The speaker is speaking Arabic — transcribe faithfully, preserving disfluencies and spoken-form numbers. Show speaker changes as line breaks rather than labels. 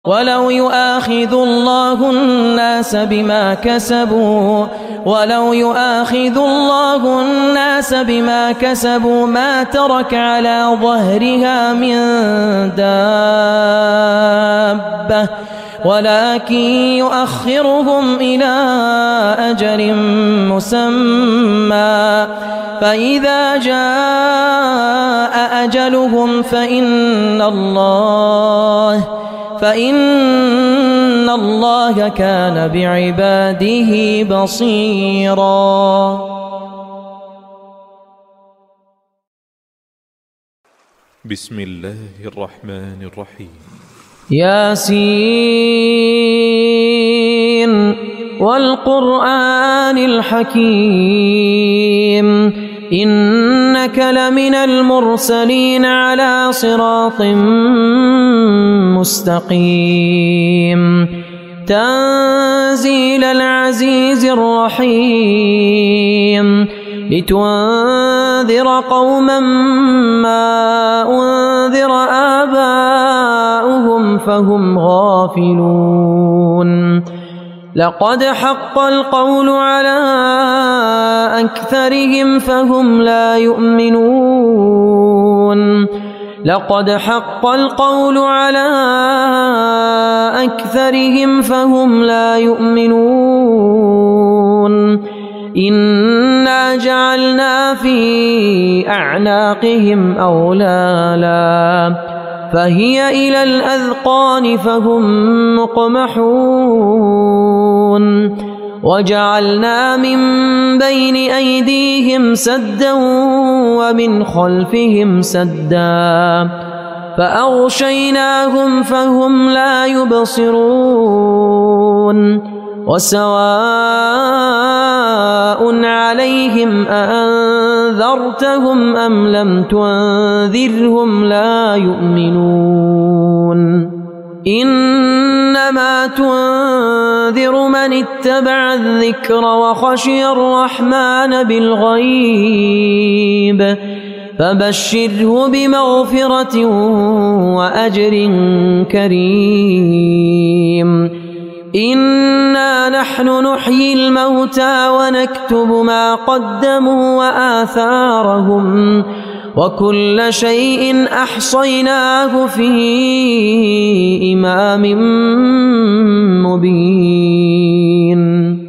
ولو يؤاخذ الله الناس بما كسبوا ولو يؤاخذ الله الناس بما كسبوا ما ترك على ظهرها من دابة ولكن يؤخرهم إلى أجل مسمى فإذا جاء أجلهم فإن الله فإن الله كان بعباده بصيرا.
بسم الله الرحمن الرحيم.
ياسين والقرآن الحكيم إنك لمن المرسلين على صراط مستقيم تنزيل العزيز الرحيم لتنذر قوما ما أنذر آباؤهم فهم غافلون لقد حق القول على أكثرهم فهم لا يؤمنون لقد حق القول على أكثرهم فهم لا يؤمنون إنا جعلنا في أعناقهم أغلالا فهي إلى الأذقان فهم مقمحون وجعلنا من بين أيديهم سدا ومن خلفهم سدا فأغشيناهم فهم لا يبصرون وسواء عليهم أأنذرتهم أم لم تنذرهم لا يؤمنون إنما تنذر من اتبع الذكر وخشي الرحمن بالغيب فبشره بمغفرة وأجر كريم إنا نحن نحيي الموتى ونكتب ما قدموا وآثارهم وكل شيء أحصيناه في إمام مبين.